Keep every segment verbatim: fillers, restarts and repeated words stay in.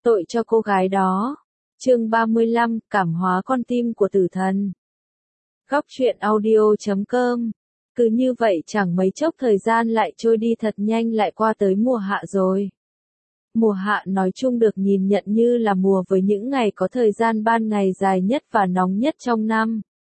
Tội cho cô gái đó. Chương ba mươi lăm, cảm hóa con tim của tử thần. Góc truyện audio chấm com. Cứ như vậy chẳng mấy chốc thời gian lại trôi đi thật nhanh, lại qua tới mùa hạ rồi. Mùa hạ nói chung được nhìn nhận như là mùa với những ngày có thời gian ban ngày dài nhất và nóng nhất trong năm.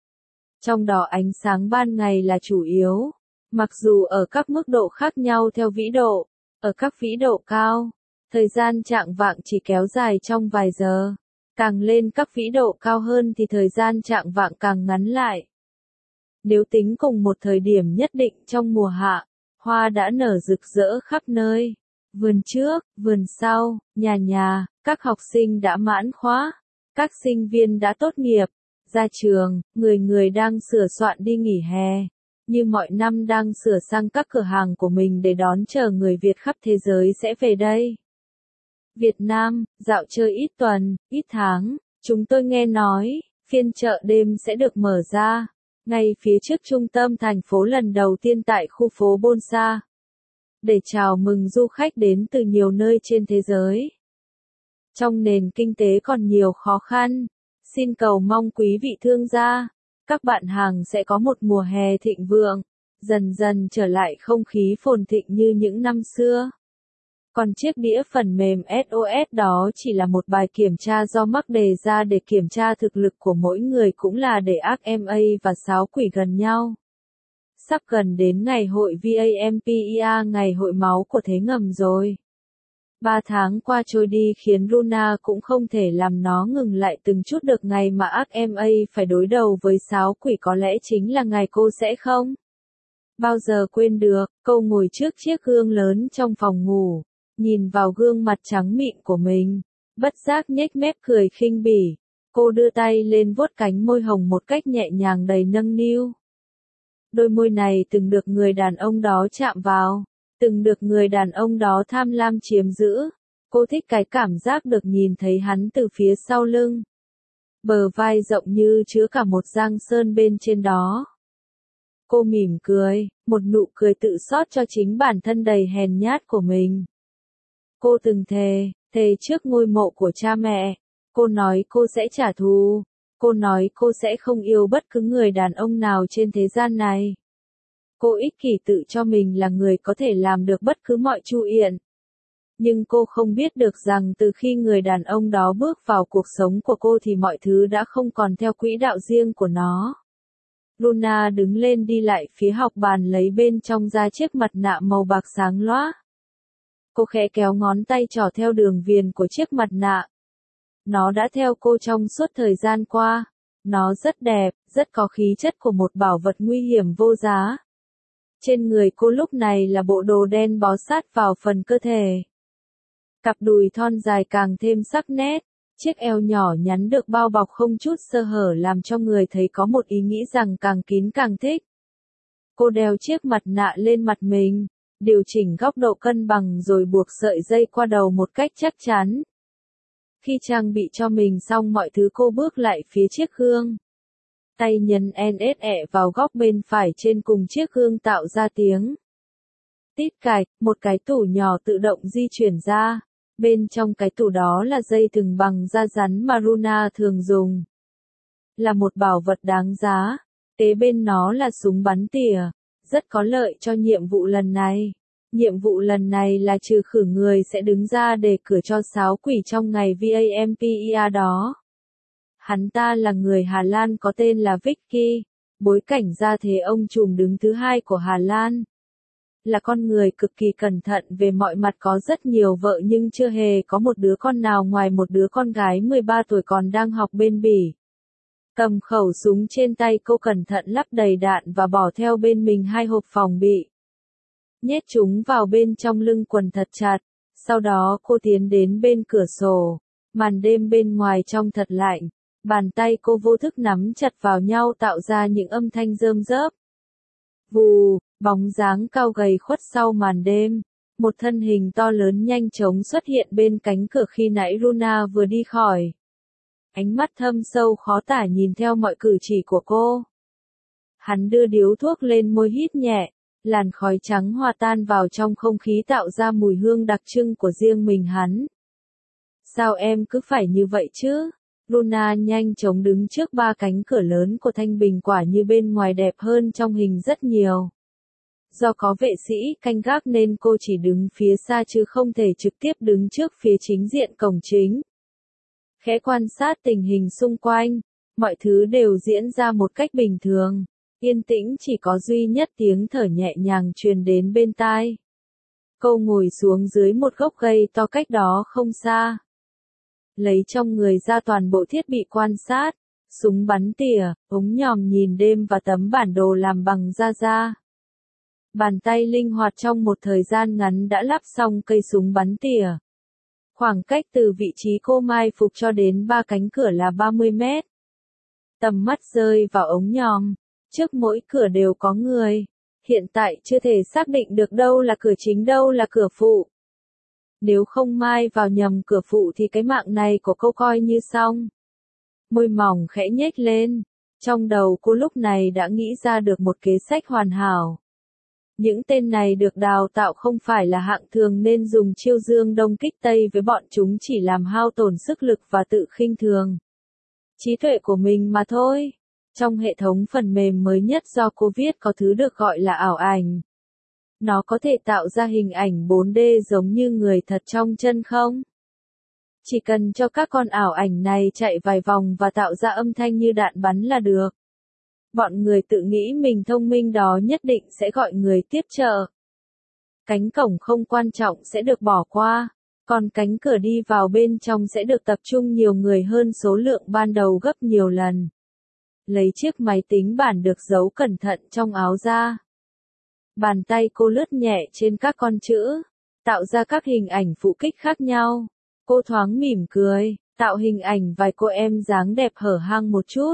Trong đó ánh sáng ban ngày là chủ yếu, mặc dù ở các mức độ khác nhau theo vĩ độ. Ở các vĩ độ cao, thời gian chạng vạng chỉ kéo dài trong vài giờ. Càng lên các vĩ độ cao hơn thì thời gian chạng vạng càng ngắn lại. Nếu tính cùng một thời điểm nhất định trong mùa hạ, hoa đã nở rực rỡ khắp nơi. Vườn trước, vườn sau, nhà nhà, các học sinh đã mãn khóa, các sinh viên đã tốt nghiệp, ra trường, người người đang sửa soạn đi nghỉ hè. Như mọi năm đang sửa sang các cửa hàng của mình để đón chờ người Việt khắp thế giới sẽ về đây. Việt Nam, dạo chơi ít tuần, ít tháng, chúng tôi nghe nói, phiên chợ đêm sẽ được mở ra, ngay phía trước trung tâm thành phố lần đầu tiên tại khu phố Bonsa. Để chào mừng du khách đến từ nhiều nơi trên thế giới. Trong nền kinh tế còn nhiều khó khăn, xin cầu mong quý vị thương gia, các bạn hàng sẽ có một mùa hè thịnh vượng, dần dần trở lại không khí phồn thịnh như những năm xưa. Còn chiếc đĩa phần mềm ét o ét đó chỉ là một bài kiểm tra do Mark đề ra để kiểm tra thực lực của mỗi người, cũng là để a ép em a và sáo quỷ gần nhau. Sắp gần đến ngày hội Vampire, ngày hội máu của thế ngầm rồi. Ba tháng qua trôi đi khiến Runa cũng không thể làm nó ngừng lại từng chút được. Ngày mà a ép em a phải đối đầu với sáo quỷ có lẽ chính là ngày cô sẽ không bao giờ quên được. Cô ngồi trước chiếc gương lớn trong phòng ngủ, nhìn vào gương mặt trắng mịn của mình, bất giác nhếch mép cười khinh bỉ. Cô đưa tay lên vuốt cánh môi hồng một cách nhẹ nhàng đầy nâng niu. Đôi môi này từng được người đàn ông đó chạm vào, từng được người đàn ông đó tham lam chiếm giữ. Cô thích cái cảm giác được nhìn thấy hắn từ phía sau lưng. Bờ vai rộng như chứa cả một giang sơn bên trên đó. Cô mỉm cười, một nụ cười tự xót cho chính bản thân đầy hèn nhát của mình. Cô từng thề, thề trước ngôi mộ của cha mẹ. Cô nói cô sẽ trả thù. Cô nói cô sẽ không yêu bất cứ người đàn ông nào trên thế gian này. Cô ích kỷ tự cho mình là người có thể làm được bất cứ mọi chu yện. Nhưng cô không biết được rằng từ khi người đàn ông đó bước vào cuộc sống của cô thì mọi thứ đã không còn theo quỹ đạo riêng của nó. Runa đứng lên đi lại phía học bàn, lấy bên trong ra chiếc mặt nạ màu bạc sáng loá. Cô khẽ kéo ngón tay trỏ theo đường viền của chiếc mặt nạ. Nó đã theo cô trong suốt thời gian qua. Nó rất đẹp, rất có khí chất của một bảo vật nguy hiểm vô giá. Trên người cô lúc này là bộ đồ đen bó sát vào phần cơ thể. Cặp đùi thon dài càng thêm sắc nét. Chiếc eo nhỏ nhắn được bao bọc không chút sơ hở làm cho người thấy có một ý nghĩ rằng càng kín càng thích. Cô đeo chiếc mặt nạ lên mặt mình, điều chỉnh góc độ cân bằng rồi buộc sợi dây qua đầu một cách chắc chắn. Khi trang bị cho mình xong mọi thứ, cô bước lại phía chiếc gương. Tay nhấn en ét e vào góc bên phải trên cùng chiếc gương tạo ra tiếng tít cạch, một cái tủ nhỏ tự động di chuyển ra. Bên trong cái tủ đó là dây thừng bằng da rắn mà Runa thường dùng. Là một bảo vật đáng giá. Kế bên nó là súng bắn tỉa, rất có lợi cho nhiệm vụ lần này. Nhiệm vụ lần này là trừ khử người sẽ đứng ra để cửa cho sáo quỷ trong ngày Vampire đó. Hắn ta là người Hà Lan có tên là Vicky, bối cảnh gia thế ông trùm đứng thứ hai của Hà Lan. Là con người cực kỳ cẩn thận về mọi mặt, có rất nhiều vợ nhưng chưa hề có một đứa con nào ngoài một đứa con gái mười ba tuổi còn đang học bên Bỉ. Cầm khẩu súng trên tay, cô cẩn thận lắp đầy đạn và bỏ theo bên mình hai hộp phòng bị. Nhét chúng vào bên trong lưng quần thật chặt. Sau đó cô tiến đến bên cửa sổ. Màn đêm bên ngoài trong thật lạnh. Bàn tay cô vô thức nắm chặt vào nhau tạo ra những âm thanh rơm rớp. Vù, bóng dáng cao gầy khuất sau màn đêm. Một thân hình to lớn nhanh chóng xuất hiện bên cánh cửa khi nãy Runa vừa đi khỏi. Ánh mắt thâm sâu khó tả nhìn theo mọi cử chỉ của cô. Hắn đưa điếu thuốc lên môi hít nhẹ. Làn khói trắng hòa tan vào trong không khí tạo ra mùi hương đặc trưng của riêng mình hắn. Sao em cứ phải như vậy chứ? Luna nhanh chóng đứng trước ba cánh cửa lớn của Thanh Bình, quả như bên ngoài đẹp hơn trong hình rất nhiều. Do có vệ sĩ canh gác nên cô chỉ đứng phía xa chứ không thể trực tiếp đứng trước phía chính diện cổng chính. Khẽ quan sát tình hình xung quanh, mọi thứ đều diễn ra một cách bình thường. Yên tĩnh, chỉ có duy nhất tiếng thở nhẹ nhàng truyền đến bên tai. Cô ngồi xuống dưới một gốc cây to cách đó không xa. Lấy trong người ra toàn bộ thiết bị quan sát, súng bắn tỉa, ống nhòm nhìn đêm và tấm bản đồ làm bằng da da. Bàn tay linh hoạt trong một thời gian ngắn đã lắp xong cây súng bắn tỉa. Khoảng cách từ vị trí cô mai phục cho đến ba cánh cửa là ba mươi mét. Tầm mắt rơi vào ống nhòm, trước mỗi cửa đều có người. Hiện tại chưa thể xác định được đâu là cửa chính đâu là cửa phụ. Nếu không mai vào nhầm cửa phụ thì cái mạng này của cô coi như xong. Môi mỏng khẽ nhếch lên. Trong đầu cô lúc này đã nghĩ ra được một kế sách hoàn hảo. Những tên này được đào tạo không phải là hạng thường nên dùng chiêu dương đông kích tây với bọn chúng chỉ làm hao tổn sức lực và tự khinh thường trí tuệ của mình mà thôi. Trong hệ thống phần mềm mới nhất do cô viết có thứ được gọi là ảo ảnh. Nó có thể tạo ra hình ảnh bốn D giống như người thật trong chân không? Chỉ cần cho các con ảo ảnh này chạy vài vòng và tạo ra âm thanh như đạn bắn là được. Bọn người tự nghĩ mình thông minh đó nhất định sẽ gọi người tiếp trợ. Cánh cổng không quan trọng sẽ được bỏ qua, còn cánh cửa đi vào bên trong sẽ được tập trung nhiều người hơn số lượng ban đầu gấp nhiều lần. Lấy chiếc máy tính bảng được giấu cẩn thận trong áo ra. Bàn tay cô lướt nhẹ trên các con chữ, tạo ra các hình ảnh phụ kích khác nhau. Cô thoáng mỉm cười, tạo hình ảnh vài cô em dáng đẹp hở hang một chút.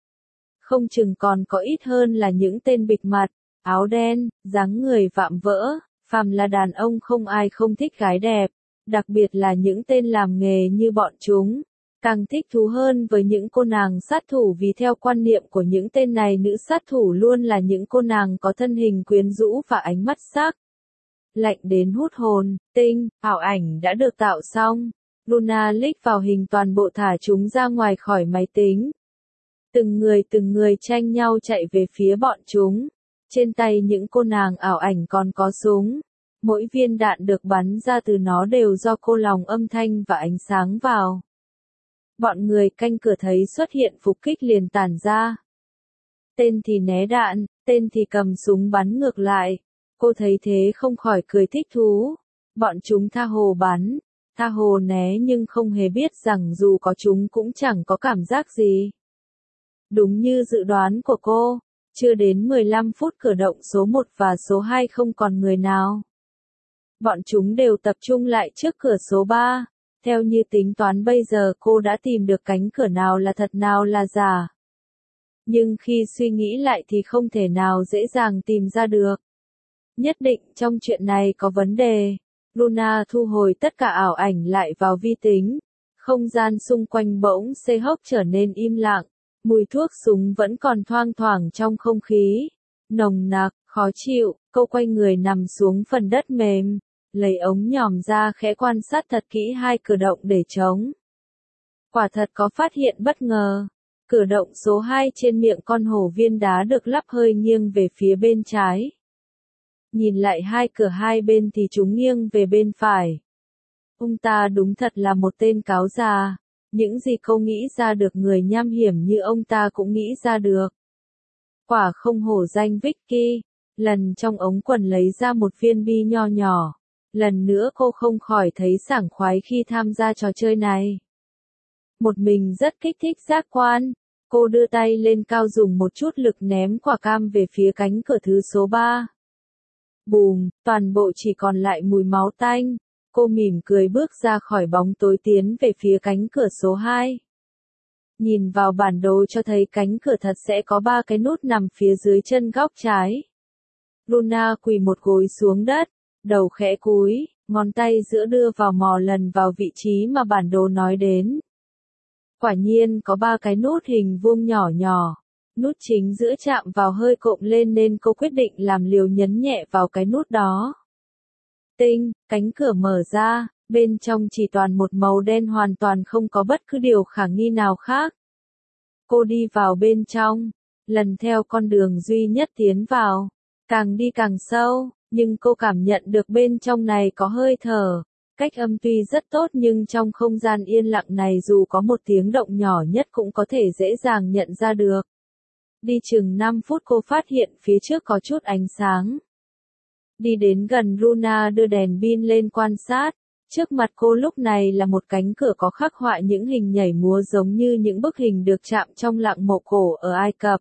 Không chừng còn có ít hơn là những tên bịt mặt, áo đen, dáng người vạm vỡ, phàm là đàn ông không ai không thích gái đẹp, đặc biệt là những tên làm nghề như bọn chúng. Càng thích thú hơn với những cô nàng sát thủ vì theo quan niệm của những tên này nữ sát thủ luôn là những cô nàng có thân hình quyến rũ và ánh mắt sắc. Lạnh đến hút hồn, tinh, ảo ảnh đã được tạo xong. Luna liếc vào hình toàn bộ thả chúng ra ngoài khỏi máy tính. Từng người từng người tranh nhau chạy về phía bọn chúng. Trên tay những cô nàng ảo ảnh còn có súng. Mỗi viên đạn được bắn ra từ nó đều do cô lồng âm thanh và ánh sáng vào. Bọn người canh cửa thấy xuất hiện phục kích liền tản ra. Tên thì né đạn, tên thì cầm súng bắn ngược lại. Cô thấy thế không khỏi cười thích thú. Bọn chúng tha hồ bắn, tha hồ né nhưng không hề biết rằng dù có chúng cũng chẳng có cảm giác gì. Đúng như dự đoán của cô, chưa đến mười lăm phút cửa động số một và số hai không còn người nào. Bọn chúng đều tập trung lại trước cửa số ba. Theo như tính toán bây giờ cô đã tìm được cánh cửa nào là thật nào là giả. Nhưng khi suy nghĩ lại thì không thể nào dễ dàng tìm ra được. Nhất định trong chuyện này có vấn đề. Luna thu hồi tất cả ảo ảnh lại vào vi tính. Không gian xung quanh bỗng xê hốc trở nên im lặng. Mùi thuốc súng vẫn còn thoang thoảng trong không khí. Nồng nặc, khó chịu, cô quay người nằm xuống phần đất mềm. Lấy ống nhòm ra khẽ quan sát thật kỹ hai cửa động để trống. Quả thật có phát hiện bất ngờ. Cửa động số hai trên miệng con hổ viên đá được lắp hơi nghiêng về phía bên trái. Nhìn lại hai cửa hai bên thì chúng nghiêng về bên phải. Ông ta đúng thật là một tên cáo già. Những gì cô nghĩ ra được người nham hiểm như ông ta cũng nghĩ ra được. Quả không hổ danh Vicky. Lần trong ống quần lấy ra một viên bi nho nhỏ. Lần nữa cô không khỏi thấy sảng khoái khi tham gia trò chơi này. Một mình rất kích thích giác quan. Cô đưa tay lên cao dùng một chút lực ném quả cam về phía cánh cửa thứ số ba. Bùm, toàn bộ chỉ còn lại mùi máu tanh. Cô mỉm cười bước ra khỏi bóng tối tiến về phía cánh cửa số hai. Nhìn vào bản đồ cho thấy cánh cửa thật sẽ có ba cái nút nằm phía dưới chân góc trái. Luna quỳ một gối xuống đất, đầu khẽ cúi, ngón tay giữa đưa vào mò lần vào vị trí mà bản đồ nói đến. Quả nhiên có ba cái nút hình vuông nhỏ nhỏ. Nút chính giữa chạm vào hơi cộm lên nên cô quyết định làm liều nhấn nhẹ vào cái nút đó. Tinh, cánh cửa mở ra, Bên trong chỉ toàn một màu đen hoàn toàn không có bất cứ điều khả nghi nào khác. Cô đi vào bên trong, lần theo con đường duy nhất tiến vào, càng đi càng sâu, nhưng cô cảm nhận được bên trong này có hơi thở. Cách âm tuy rất tốt nhưng trong không gian yên lặng này dù có một tiếng động nhỏ nhất cũng có thể dễ dàng nhận ra được. Đi chừng năm phút cô phát hiện phía trước có chút ánh sáng. Đi đến gần Runa đưa đèn pin lên quan sát. Trước mặt cô lúc này là một cánh cửa có khắc họa những hình nhảy múa giống như những bức hình được chạm trong lạng mộ cổ ở Ai Cập.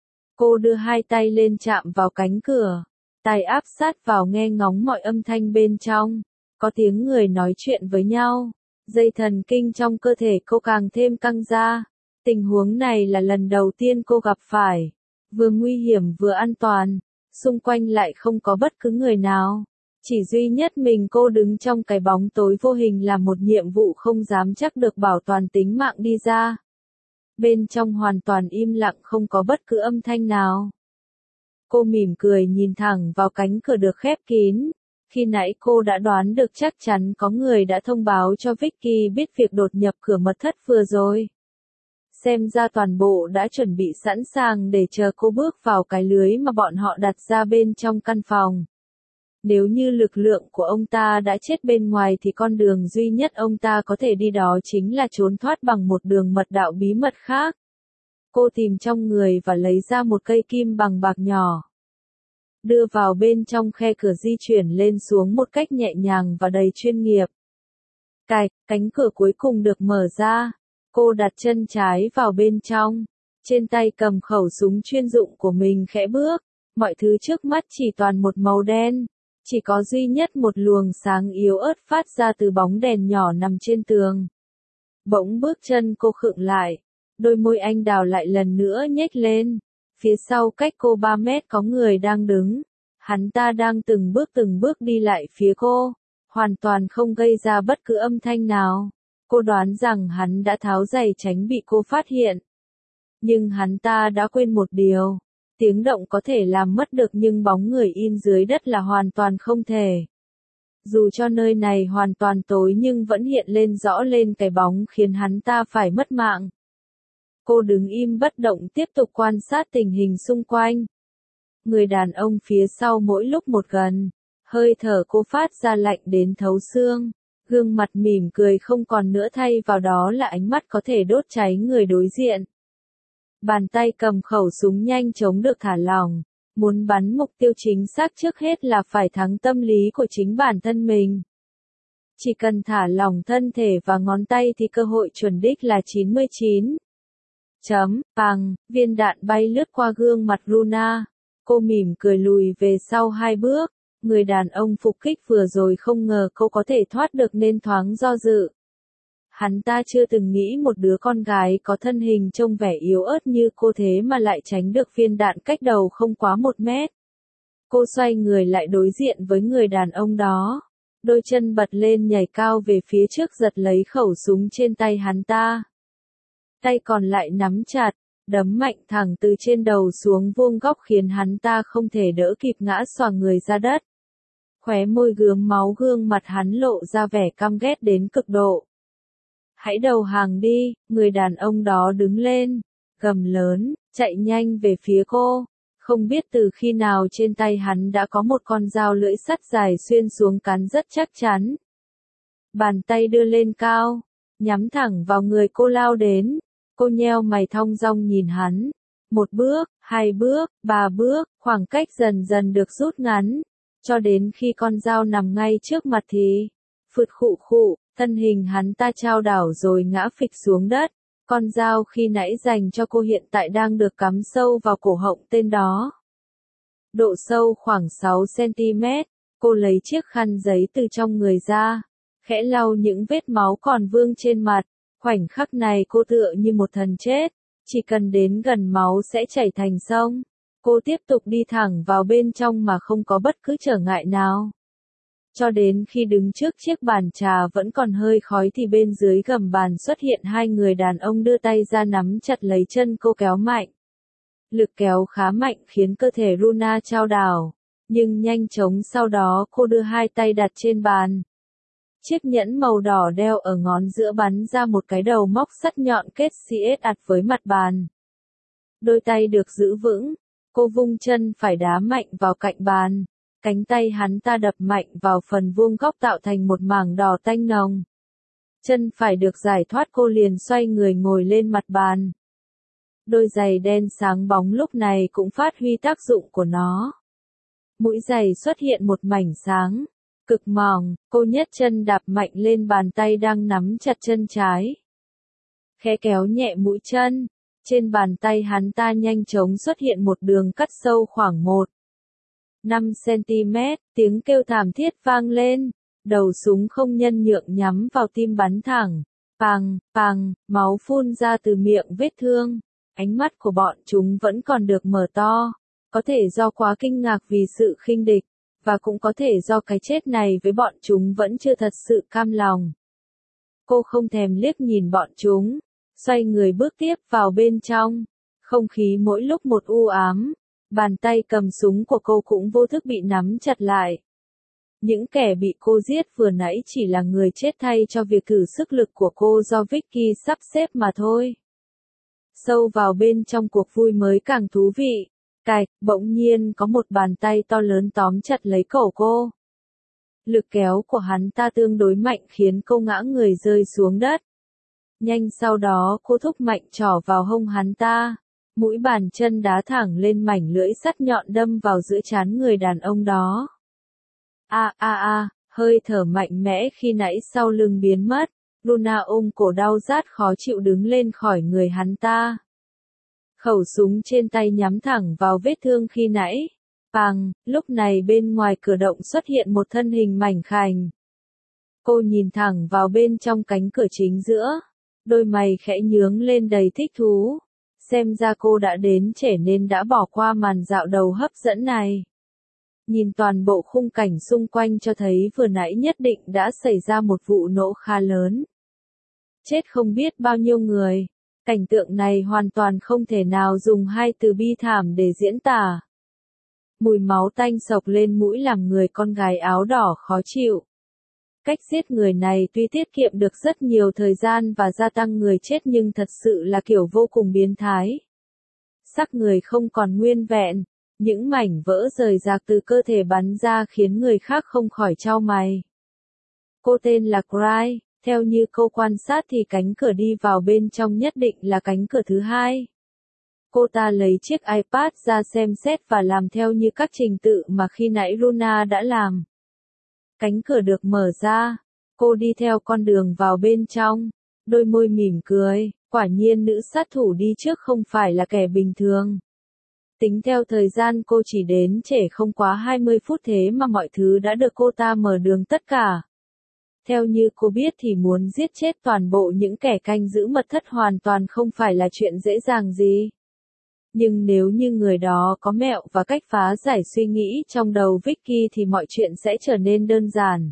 Cô đưa hai tay lên chạm vào cánh cửa, tay áp sát vào nghe ngóng mọi âm thanh bên trong. Có tiếng người nói chuyện với nhau, dây thần kinh trong cơ thể cô càng thêm căng ra. Tình huống này là lần đầu tiên cô gặp phải, vừa nguy hiểm vừa an toàn, xung quanh lại không có bất cứ người nào. Chỉ duy nhất mình cô đứng trong cái bóng tối vô hình là một nhiệm vụ không dám chắc được bảo toàn tính mạng đi ra. Bên trong hoàn toàn im lặng không có bất cứ âm thanh nào. Cô mỉm cười nhìn thẳng vào cánh cửa được khép kín. Khi nãy cô đã đoán được chắc chắn có người đã thông báo cho Vicky biết việc đột nhập cửa mật thất vừa rồi. Xem ra toàn bộ đã chuẩn bị sẵn sàng để chờ cô bước vào cái lưới mà bọn họ đặt ra bên trong căn phòng. Nếu như lực lượng của ông ta đã chết bên ngoài thì con đường duy nhất ông ta có thể đi đó chính là trốn thoát bằng một đường mật đạo bí mật khác. Cô tìm trong người và lấy ra một cây kim bằng bạc nhỏ. Đưa vào bên trong khe cửa di chuyển lên xuống một cách nhẹ nhàng và đầy chuyên nghiệp. Cạch, cánh cửa cuối cùng được mở ra. Cô đặt chân trái vào bên trong. Trên tay cầm khẩu súng chuyên dụng của mình khẽ bước. Mọi thứ trước mắt chỉ toàn một màu đen. Chỉ có duy nhất một luồng sáng yếu ớt phát ra từ bóng đèn nhỏ nằm trên tường. Bỗng bước chân cô khựng lại. Đôi môi anh đào lại lần nữa nhếch lên. Phía sau cách cô ba mét có người đang đứng. Hắn ta đang từng bước từng bước đi lại phía cô. Hoàn toàn không gây ra bất cứ âm thanh nào. Cô đoán rằng hắn đã tháo giày tránh bị cô phát hiện. Nhưng hắn ta đã quên một điều. Tiếng động có thể làm mất được nhưng bóng người in dưới đất là hoàn toàn không thể. Dù cho nơi này hoàn toàn tối nhưng vẫn hiện lên rõ lên cái bóng khiến hắn ta phải mất mạng. Cô đứng im bất động tiếp tục quan sát tình hình xung quanh. Người đàn ông phía sau mỗi lúc một gần. Hơi thở cô phát ra lạnh đến thấu xương. Gương mặt mỉm cười không còn nữa thay vào đó là ánh mắt có thể đốt cháy người đối diện. Bàn tay cầm khẩu súng nhanh chóng được thả lỏng. Muốn bắn mục tiêu chính xác trước hết là phải thắng tâm lý của chính bản thân mình. Chỉ cần thả lỏng thân thể và ngón tay thì cơ hội chuẩn đích là chín mươi chín. Chấm, bằng, viên đạn bay lướt qua gương mặt Runa. Cô mỉm cười lùi về sau hai bước. Người đàn ông phục kích vừa rồi không ngờ cô có thể thoát được nên thoáng do dự. Hắn ta chưa từng nghĩ một đứa con gái có thân hình trông vẻ yếu ớt như cô thế mà lại tránh được viên đạn cách đầu không quá một mét. Cô xoay người lại đối diện với người đàn ông đó. Đôi chân bật lên nhảy cao về phía trước giật lấy khẩu súng trên tay hắn ta. Tay còn lại nắm chặt, đấm mạnh thẳng từ trên đầu xuống vuông góc khiến hắn ta không thể đỡ kịp ngã xòa người ra đất. Khóe môi gớm máu gương mặt hắn lộ ra vẻ căm ghét đến cực độ. Hãy đầu hàng đi, người đàn ông đó đứng lên, gầm lớn, chạy nhanh về phía cô. Không biết từ khi nào trên tay hắn đã có một con dao lưỡi sắt dài xuyên xuống cán rất chắc chắn. Bàn tay đưa lên cao, nhắm thẳng vào người cô lao đến. Cô nheo mày thong dong nhìn hắn. Một bước, hai bước, ba bước, khoảng cách dần dần được rút ngắn. Cho đến khi con dao nằm ngay trước mặt thì, phụt khụ khụ, thân hình hắn ta chao đảo rồi ngã phịch xuống đất. Con dao khi nãy dành cho cô hiện tại đang được cắm sâu vào cổ họng tên đó. Độ sâu khoảng sáu xăng-ti-mét, cô lấy chiếc khăn giấy từ trong người ra, khẽ lau những vết máu còn vương trên mặt. Khoảnh khắc này cô tựa như một thần chết, chỉ cần đến gần máu sẽ chảy thành sông. Cô tiếp tục đi thẳng vào bên trong mà không có bất cứ trở ngại nào. Cho đến khi đứng trước chiếc bàn trà vẫn còn hơi khói thì bên dưới gầm bàn xuất hiện hai người đàn ông đưa tay ra nắm chặt lấy chân cô kéo mạnh. Lực kéo khá mạnh khiến cơ thể Runa chao đảo, nhưng nhanh chóng sau đó cô đưa hai tay đặt trên bàn. Chiếc nhẫn màu đỏ đeo ở ngón giữa bắn ra một cái đầu móc sắt nhọn kết xiết ạt với mặt bàn. Đôi tay được giữ vững, cô vung chân phải đá mạnh vào cạnh bàn, cánh tay hắn ta đập mạnh vào phần vuông góc tạo thành một mảng đỏ tanh nồng. Chân phải được giải thoát cô liền xoay người ngồi lên mặt bàn. Đôi giày đen sáng bóng lúc này cũng phát huy tác dụng của nó. Mũi giày xuất hiện một mảnh sáng, cực mỏng, cô nhét chân đạp mạnh lên bàn tay đang nắm chặt chân trái. Khẽ kéo nhẹ mũi chân, trên bàn tay hắn ta nhanh chóng xuất hiện một đường cắt sâu khoảng một phẩy năm xăng-ti-mét, tiếng kêu thảm thiết vang lên, đầu súng không nhân nhượng nhắm vào tim bắn thẳng, pằng, pằng, máu phun ra từ miệng vết thương, ánh mắt của bọn chúng vẫn còn được mở to, có thể do quá kinh ngạc vì sự khinh địch, và cũng có thể do cái chết này với bọn chúng vẫn chưa thật sự cam lòng. Cô không thèm liếc nhìn bọn chúng, xoay người bước tiếp vào bên trong, không khí mỗi lúc một u ám, bàn tay cầm súng của cô cũng vô thức bị nắm chặt lại. Những kẻ bị cô giết vừa nãy chỉ là người chết thay cho việc thử sức lực của cô do Vicky sắp xếp mà thôi. Sâu vào bên trong cuộc vui mới càng thú vị. Cạch, bỗng nhiên có một bàn tay to lớn tóm chặt lấy cổ cô. Lực kéo của hắn ta tương đối mạnh khiến cô ngã người rơi xuống đất. Nhanh sau đó cô thúc mạnh trỏ vào hông hắn ta. Mũi bàn chân đá thẳng lên mảnh lưỡi sắt nhọn đâm vào giữa trán người đàn ông đó. A a a, hơi thở mạnh mẽ khi nãy sau lưng biến mất. Luna ôm cổ đau rát khó chịu đứng lên khỏi người hắn ta. Khẩu súng trên tay nhắm thẳng vào vết thương khi nãy. Pằng, lúc này bên ngoài cửa động xuất hiện một thân hình mảnh khảnh. Cô nhìn thẳng vào bên trong cánh cửa chính giữa. Đôi mày khẽ nhướng lên đầy thích thú. Xem ra cô đã đến trễ nên đã bỏ qua màn dạo đầu hấp dẫn này. Nhìn toàn bộ khung cảnh xung quanh cho thấy vừa nãy nhất định đã xảy ra một vụ nổ khá lớn. Chết không biết bao nhiêu người. Cảnh tượng này hoàn toàn không thể nào dùng hai từ bi thảm để diễn tả. Mùi máu tanh sộc lên mũi làm người con gái áo đỏ khó chịu. Cách giết người này tuy tiết kiệm được rất nhiều thời gian và gia tăng người chết nhưng thật sự là kiểu vô cùng biến thái. Xác người không còn nguyên vẹn, những mảnh vỡ rời rạc từ cơ thể bắn ra khiến người khác không khỏi chau mày. Cô tên là Cry. Theo như cô quan sát thì cánh cửa đi vào bên trong nhất định là cánh cửa thứ hai. Cô ta lấy chiếc iPad ra xem xét và làm theo như các trình tự mà khi nãy Luna đã làm. Cánh cửa được mở ra, cô đi theo con đường vào bên trong, đôi môi mỉm cười, quả nhiên nữ sát thủ đi trước không phải là kẻ bình thường. Tính theo thời gian cô chỉ đến trễ không quá hai mươi phút thế mà mọi thứ đã được cô ta mở đường tất cả. Theo như cô biết thì muốn giết chết toàn bộ những kẻ canh giữ mật thất hoàn toàn không phải là chuyện dễ dàng gì. Nhưng nếu như người đó có mẹo và cách phá giải suy nghĩ trong đầu Vicky thì mọi chuyện sẽ trở nên đơn giản.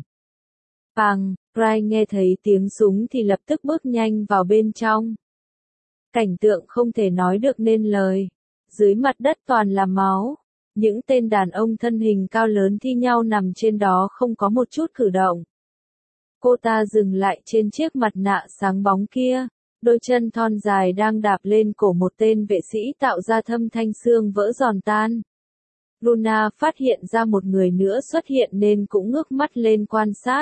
Pằng, Cry nghe thấy tiếng súng thì lập tức bước nhanh vào bên trong. Cảnh tượng không thể nói được nên lời. Dưới mặt đất toàn là máu. Những tên đàn ông thân hình cao lớn thi nhau nằm trên đó không có một chút cử động. Cô ta dừng lại trên chiếc mặt nạ sáng bóng kia, đôi chân thon dài đang đạp lên cổ một tên vệ sĩ tạo ra thâm thanh xương vỡ giòn tan. Luna phát hiện ra một người nữa xuất hiện nên cũng ngước mắt lên quan sát.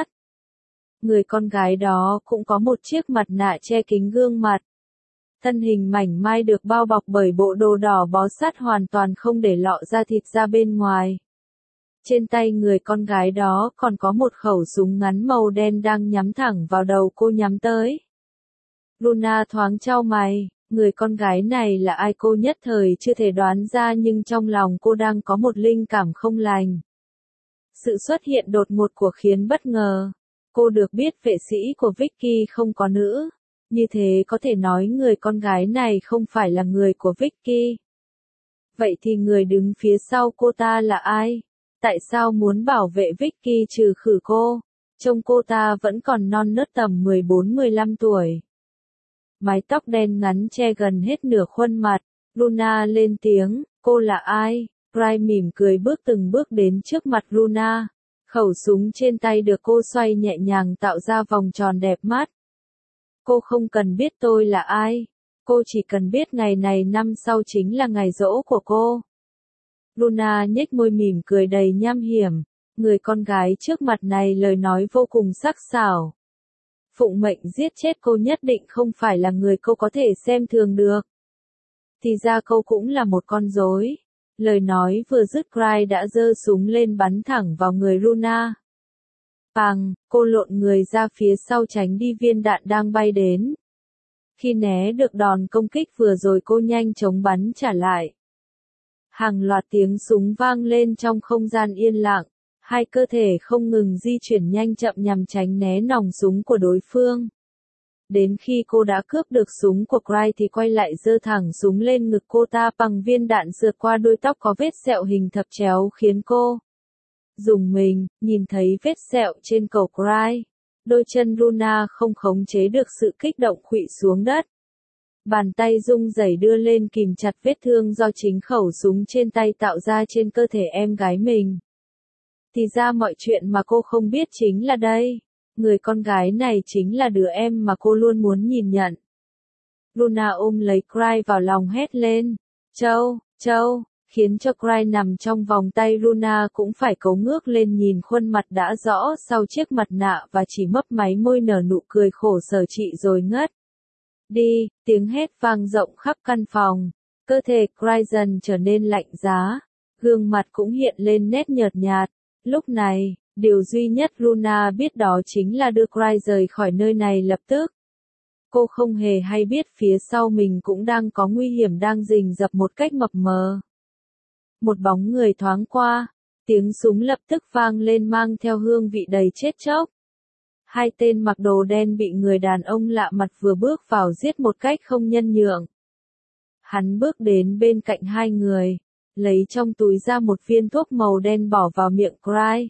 Người con gái đó cũng có một chiếc mặt nạ che kín gương mặt. Thân hình mảnh mai được bao bọc bởi bộ đồ đỏ bó sát hoàn toàn không để lộ ra thịt ra bên ngoài. Trên tay người con gái đó còn có một khẩu súng ngắn màu đen đang nhắm thẳng vào đầu cô nhắm tới. Luna thoáng chau mày, người con gái này là ai cô nhất thời chưa thể đoán ra nhưng trong lòng cô đang có một linh cảm không lành. Sự xuất hiện đột ngột của khiến bất ngờ. Cô được biết vệ sĩ của Vicky không có nữ. Như thế có thể nói người con gái này không phải là người của Vicky. Vậy thì người đứng phía sau cô ta là ai? Tại sao muốn bảo vệ Vicky trừ khử cô? Trông cô ta vẫn còn non nớt tầm mười bốn mười lăm tuổi. Mái tóc đen ngắn che gần hết nửa khuôn mặt. Luna lên tiếng, cô là ai? Cry mỉm cười bước từng bước đến trước mặt Luna. Khẩu súng trên tay được cô xoay nhẹ nhàng tạo ra vòng tròn đẹp mắt. Cô không cần biết tôi là ai. Cô chỉ cần biết ngày này năm sau chính là ngày giỗ của cô. Luna nhếch môi mỉm cười đầy nham hiểm. Người con gái trước mặt này lời nói vô cùng sắc sảo. Phụng mệnh giết chết cô nhất định không phải là người cô có thể xem thường được. Thì ra cô cũng là một con rối. Lời nói vừa dứt Clyde đã giơ súng lên bắn thẳng vào người Luna. Pàng, cô lộn người ra phía sau tránh đi viên đạn đang bay đến. Khi né được đòn công kích vừa rồi cô nhanh chóng bắn trả lại. Hàng loạt tiếng súng vang lên trong không gian yên lặng. Hai cơ thể không ngừng di chuyển nhanh chậm nhằm tránh né nòng súng của đối phương. Đến khi cô đã cướp được súng của Clyde thì quay lại giơ thẳng súng lên ngực cô ta bằng viên đạn sượt qua đuôi tóc có vết sẹo hình thập chéo khiến cô rùng mình, nhìn thấy vết sẹo trên cổ Clyde. Đôi chân Luna không khống chế được sự kích động khuỵu xuống đất. Bàn tay rung rẩy đưa lên kìm chặt vết thương do chính khẩu súng trên tay tạo ra trên cơ thể em gái mình. Thì ra mọi chuyện mà cô không biết chính là đây. Người con gái này chính là đứa em mà cô luôn muốn nhìn nhận. Luna ôm lấy Clyde vào lòng hét lên. Châu, Châu, khiến cho Clyde nằm trong vòng tay Luna cũng phải cấu ngước lên nhìn khuôn mặt đã rõ sau chiếc mặt nạ và chỉ mấp máy môi nở nụ cười khổ sở chị rồi ngất. Đi, tiếng hét vang rộng khắp căn phòng. Cơ thể Clyde dần trở nên lạnh giá. Gương mặt cũng hiện lên nét nhợt nhạt. Lúc này, điều duy nhất Luna biết đó chính là đưa Clyde rời khỏi nơi này lập tức. Cô không hề hay biết phía sau mình cũng đang có nguy hiểm đang rình rập một cách mập mờ. Một bóng người thoáng qua, tiếng súng lập tức vang lên mang theo hương vị đầy chết chóc. Hai tên mặc đồ đen bị người đàn ông lạ mặt vừa bước vào giết một cách không nhân nhượng. Hắn bước đến bên cạnh hai người, lấy trong túi ra một viên thuốc màu đen bỏ vào miệng Clyde.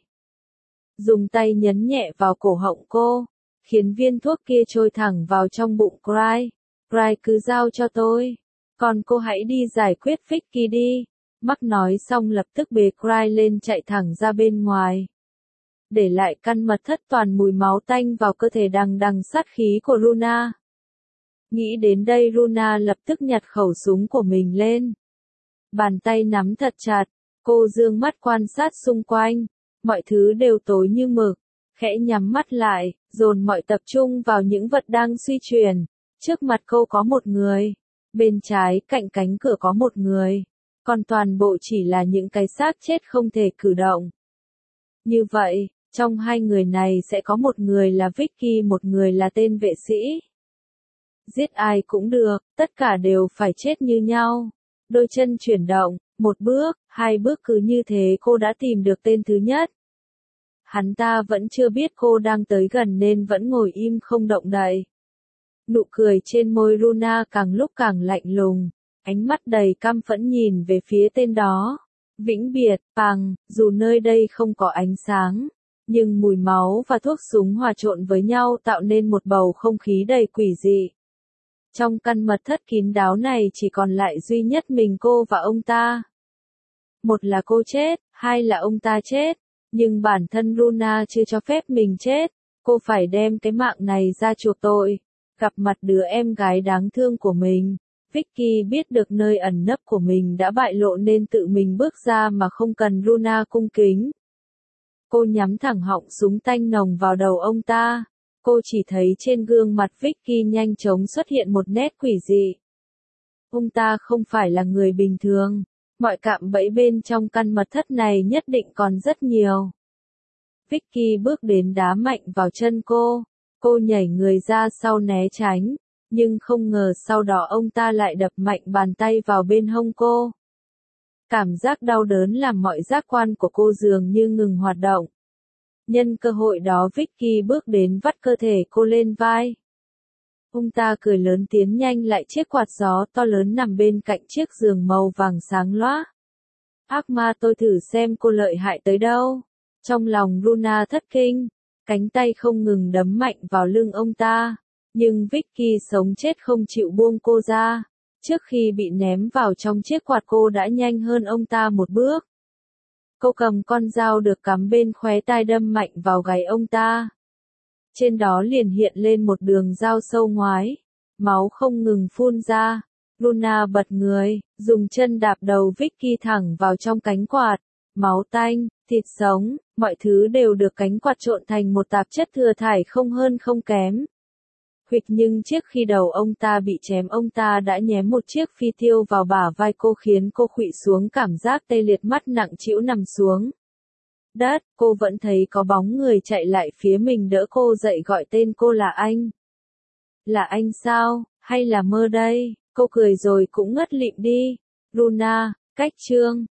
Dùng tay nhấn nhẹ vào cổ họng cô, khiến viên thuốc kia trôi thẳng vào trong bụng Clyde. Clyde cứ giao cho tôi, còn cô hãy đi giải quyết Vicky đi. Mark nói xong lập tức bế Clyde lên chạy thẳng ra bên ngoài. Để lại căn mật thất toàn mùi máu tanh vào cơ thể đằng đằng sát khí của Luna. Nghĩ đến đây Luna lập tức nhặt khẩu súng của mình lên. Bàn tay nắm thật chặt, cô dương mắt quan sát xung quanh. Mọi thứ đều tối như mực, khẽ nhắm mắt lại, dồn mọi tập trung vào những vật đang suy chuyển. Trước mặt cô có một người, bên trái cạnh cánh cửa có một người, còn toàn bộ chỉ là những cái xác chết không thể cử động. Như vậy, trong hai người này sẽ có một người là Vicky, một người là tên vệ sĩ. Giết ai cũng được, tất cả đều phải chết như nhau. Đôi chân chuyển động, một bước, hai bước cứ như thế cô đã tìm được tên thứ nhất. Hắn ta vẫn chưa biết cô đang tới gần nên vẫn ngồi im không động đậy. Nụ cười trên môi Luna càng lúc càng lạnh lùng, ánh mắt đầy căm phẫn nhìn về phía tên đó. Vĩnh biệt, Pàng, dù nơi đây không có ánh sáng, nhưng mùi máu và thuốc súng hòa trộn với nhau tạo nên một bầu không khí đầy quỷ dị. Trong căn mật thất kín đáo này chỉ còn lại duy nhất mình cô và ông ta. Một là cô chết, hai là ông ta chết. Nhưng bản thân Luna chưa cho phép mình chết, cô phải đem cái mạng này ra chuộc tội. Gặp mặt đứa em gái đáng thương của mình, Vicky biết được nơi ẩn nấp của mình đã bại lộ nên tự mình bước ra mà không cần Luna cung kính. Cô nhắm thẳng họng súng tanh nồng vào đầu ông ta. Cô chỉ thấy trên gương mặt Vicky nhanh chóng xuất hiện một nét quỷ dị. Ông ta không phải là người bình thường. Mọi cạm bẫy bên trong căn mật thất này nhất định còn rất nhiều. Vicky bước đến đá mạnh vào chân cô. Cô nhảy người ra sau né tránh. Nhưng không ngờ sau đó ông ta lại đập mạnh bàn tay vào bên hông cô. Cảm giác đau đớn làm mọi giác quan của cô dường như ngừng hoạt động. Nhân cơ hội đó Vicky bước đến vắt cơ thể cô lên vai. Ông ta cười lớn tiến nhanh lại chiếc quạt gió to lớn nằm bên cạnh chiếc giường màu vàng sáng loá. Ác ma, tôi thử xem cô lợi hại tới đâu. Trong lòng Luna thất kinh, cánh tay không ngừng đấm mạnh vào lưng ông ta. Nhưng Vicky sống chết không chịu buông cô ra. Trước khi bị ném vào trong chiếc quạt cô đã nhanh hơn ông ta một bước. Cô cầm con dao được cắm bên khóe tai đâm mạnh vào gáy ông ta. Trên đó liền hiện lên một đường dao sâu ngoái. Máu không ngừng phun ra. Luna bật người, dùng chân đạp đầu Vicky thẳng vào trong cánh quạt. Máu tanh, thịt sống, mọi thứ đều được cánh quạt trộn thành một tạp chất thừa thải không hơn không kém. Huỵch nhưng trước khi đầu ông ta bị chém ông ta đã nhém một chiếc phi tiêu vào bả vai cô khiến cô khuỵu xuống cảm giác tê liệt mắt nặng trĩu nằm xuống. Đất, cô vẫn thấy có bóng người chạy lại phía mình đỡ cô dậy gọi tên cô là anh. Là anh sao, hay là mơ đây? Cô cười rồi cũng ngất lịm đi. Luna, cách chương.